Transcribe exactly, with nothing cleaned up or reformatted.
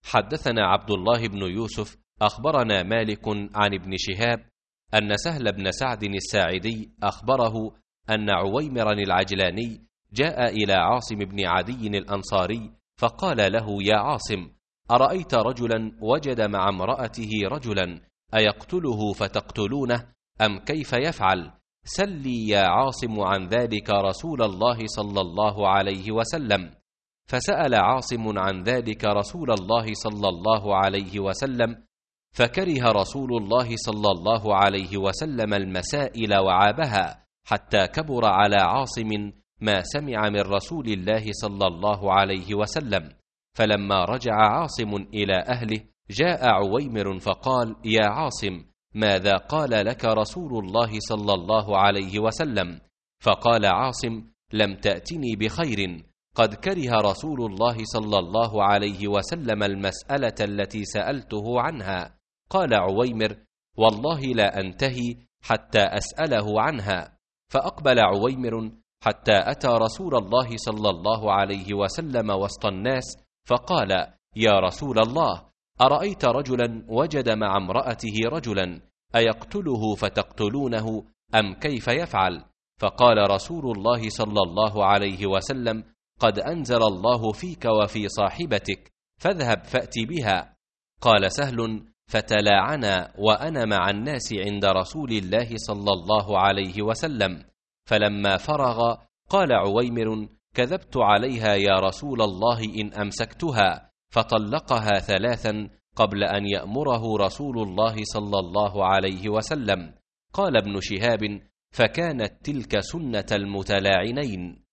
حدثنا عبد الله بن يوسف أخبرنا مالك عن ابن شهاب أن سهل بن سعد الساعدي أخبره أن عويمرا العجلاني جاء إلى عاصم بن عدي الأنصاري فقال له: يا عاصم، أرأيت رجلا وجد مع امرأته رجلا أيقتله فتقتلونه أم كيف يفعل؟ سلي يا عاصم عن ذلك رسول الله صلى الله عليه وسلم. فسأل عاصم عن ذلك رسول الله صلى الله عليه وسلم، فكره رسول الله صلى الله عليه وسلم المسائل وعابها، حتى كبر على عاصم ما سمع من رسول الله صلى الله عليه وسلم. فلما رجع عاصم إلى أهله جاء عويمر فقال: يا عاصم، ماذا قال لك رسول الله صلى الله عليه وسلم؟ فقال عاصم: لم تأتني بخير، قد كره رسول الله صلى الله عليه وسلم المسألة التي سألته عنها. قال عويمر: والله لا أنتهي حتى أسأله عنها. فأقبل عويمر حتى أتى رسول الله صلى الله عليه وسلم وسط الناس فقال: يا رسول الله، أرأيت رجلا وجد مع امرأته رجلا أيقتله فتقتلونه أم كيف يفعل؟ فقال رسول الله صلى الله عليه وسلم: قد أنزل الله فيك وفي صاحبتك، فاذهب فأت بها. قال سهل: فتلاعنا وأنا مع الناس عند رسول الله صلى الله عليه وسلم. فلما فرغ قال عويمر: كذبت عليها يا رسول الله إن أمسكتها، فطلقها ثلاثا قبل أن يأمره رسول الله صلى الله عليه وسلم. قال ابن شهاب: فكانت تلك سنة المتلاعنين.